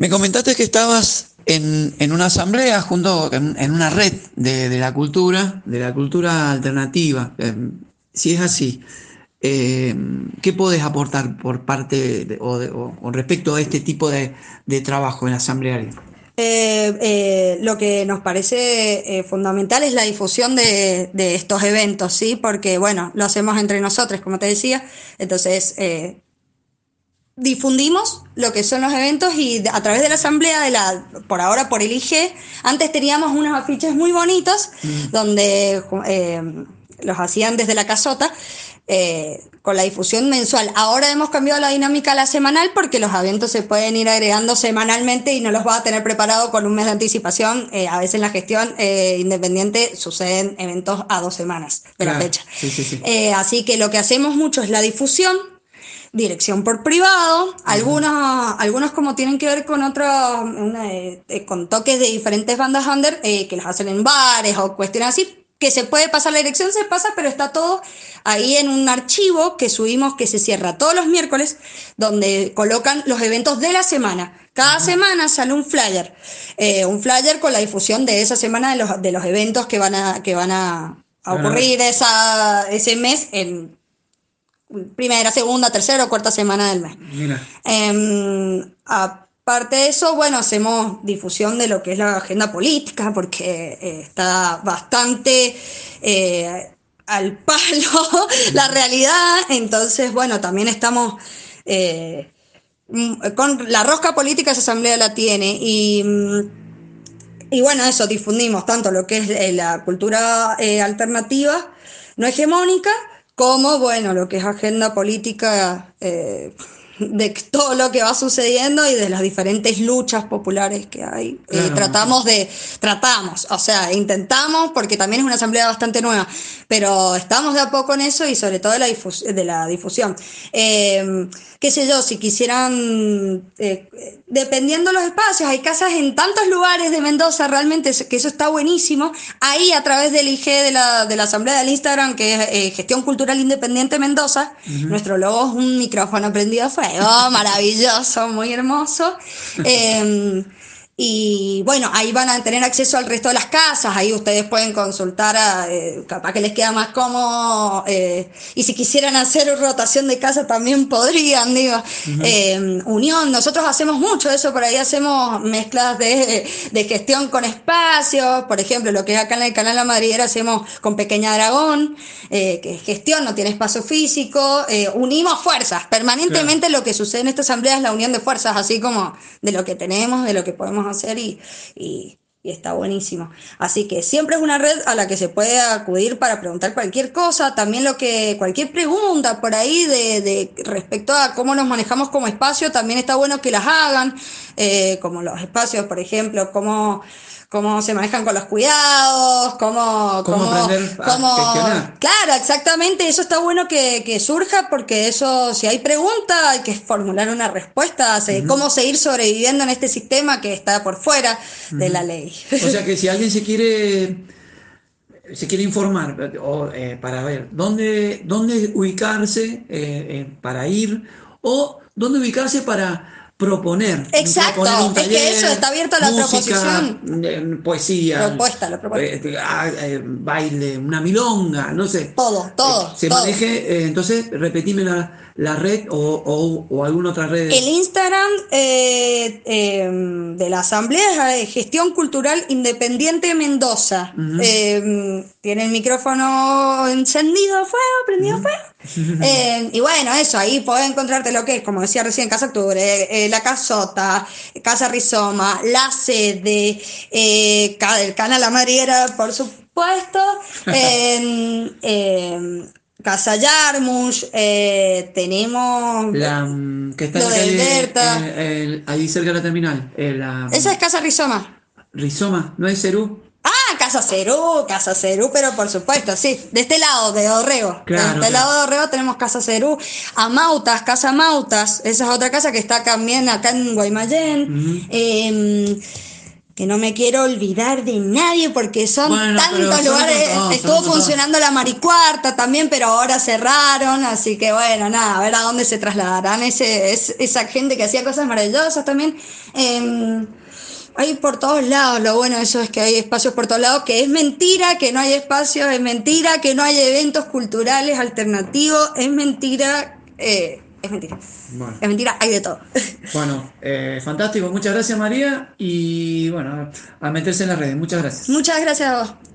Me comentaste que estabas en una asamblea junto en una red de la cultura alternativa. Si es así, ¿qué podés aportar por parte o respecto a este tipo de trabajo en asambleario? Lo que nos parece fundamental es la difusión de estos eventos, ¿sí? Porque, bueno, lo hacemos entre nosotros, como te decía, entonces difundimos lo que son los eventos y a través de la asamblea, por ahora por el IG, antes teníamos unos afiches muy bonitos Mm, donde los hacían desde la casota, con la difusión mensual. Ahora hemos cambiado la dinámica a la semanal porque los eventos se pueden ir agregando semanalmente y no los va a tener preparado con un mes de anticipación. A veces en la gestión independiente suceden eventos a 2 semanas de la claro, fecha. sí, sí, sí. Así que lo que hacemos mucho es la difusión, dirección por privado, Ujú. algunos como tienen que ver con otros, con toques de diferentes bandas under, que los hacen en bares o cuestiones así, que se puede pasar la dirección, se pasa, pero está todo ahí en un archivo que subimos, que se cierra todos los miércoles, donde colocan los eventos de la semana. Cada Ajá, semana sale un flyer con la difusión de esa semana de los eventos que van a van a ver. ocurrir ese mes en primera, segunda, tercera o cuarta semana del mes. Mira, Aparte de eso, bueno, hacemos difusión de lo que es la agenda política, porque está bastante al palo la realidad. Entonces, bueno, también estamos con la rosca política, esa asamblea la tiene. Y bueno, eso, difundimos tanto lo que es la cultura alternativa, no hegemónica, como, bueno, lo que es agenda política, de todo lo que va sucediendo y de las diferentes luchas populares que hay. claro, Tratamos, o sea, intentamos, porque también es una asamblea bastante nueva, pero estamos de a poco en eso y sobre todo de la difusión. Qué sé yo, si quisieran, dependiendo los espacios, hay casas en tantos lugares de Mendoza, realmente, que eso está buenísimo. Ahí a través del IG de la Asamblea del Instagram, que es Gestión Cultural Independiente Mendoza, ujú. nuestro logo es un micrófono prendido a fuego, maravilloso, muy hermoso. Eh, y bueno, ahí van a tener acceso al resto de las casas, ahí ustedes pueden consultar, capaz que les queda más cómodo, y si quisieran hacer rotación de casa también podrían, digo, Ujú. unión, nosotros hacemos mucho eso, por ahí hacemos mezclas de gestión con espacios, por ejemplo, lo que es acá en el Canal La Madriguera hacemos con Pequeña Dragón, que es gestión, no tiene espacio físico, unimos fuerzas, Claro. permanentemente lo que sucede en esta asamblea es la unión de fuerzas, así como de lo que tenemos, de lo que podemos hacer y está buenísimo. Así que siempre es una red a la que se puede acudir para preguntar cualquier cosa, también cualquier pregunta por ahí de respecto a cómo nos manejamos como espacio, también está bueno que las hagan, como los espacios, por ejemplo, cómo se manejan con los cuidados, ¿Cómo aprender a gestionar? claro, exactamente, eso está bueno que surja porque eso, si hay pregunta, hay que formular una respuesta, Ujú, cómo seguir sobreviviendo en este sistema que está por fuera de la ujú. ley. O sea que si alguien se quiere informar para ver dónde ubicarse para ir o dónde ubicarse para proponer Exacto, un es que eso taller, está abierto a la música, proposición, poesía, la propuesta. baile, una milonga, no sé, Todo, todo, se todo. maneje, entonces repetime la red o alguna otra red. El Instagram de la Asamblea es Gestión Cultural Independiente Mendoza. Ujú, Tiene el micrófono encendido a fuego, prendido a ujú. fuego. Y bueno, eso, ahí podés encontrarte lo que es, como decía recién, Casa Octubre, La Casota, Casa Rizoma, La Sede, el Canal La Madriguera, por supuesto, eh, eh, Casa Yarmush, tenemos Que está en lo la del calle, Berta. ahí cerca de la terminal, Esa es Casa Rizoma. Rizoma, ¿no es Cerú? Ah, Casa Cerú, pero por supuesto, sí. De este lado, de Dorrego. De Claro, este lado claro. de Dorrego tenemos Casa Cerú. Amautas, Casa Mautas. Esa es otra casa que está también acá en Guaymallén. Ujú. Eh, que no me quiero olvidar de nadie porque son tantos lugares. Estuvo funcionando la Maricuarta también, pero ahora cerraron, así que bueno, nada, a ver a dónde se trasladarán esa gente que hacía cosas maravillosas también. Hay por todos lados, lo bueno de eso es que hay espacios por todos lados, que es mentira que no hay espacios, es mentira que no hay eventos culturales alternativos, es mentira, es mentira. Bueno. Es mentira, hay de todo. Bueno, fantástico, muchas gracias María y bueno, a meterse en las redes, muchas gracias. Muchas gracias a vos.